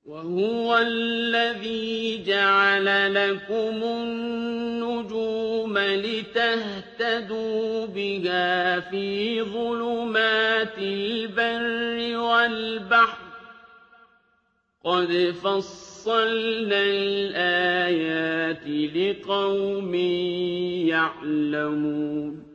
وَهُوَ الَّذِي جَعَلَ لَكُمُ النُّجُومَ لِتَهْتَدُوا بِهَا فِي ظُلُمَاتِ الْبَرِّ وَالْبَحْرِ ۗ قَدْ فَصَّلْنَا الْآيَاتِ لِقَوْمٍ يَعْلَمُونَ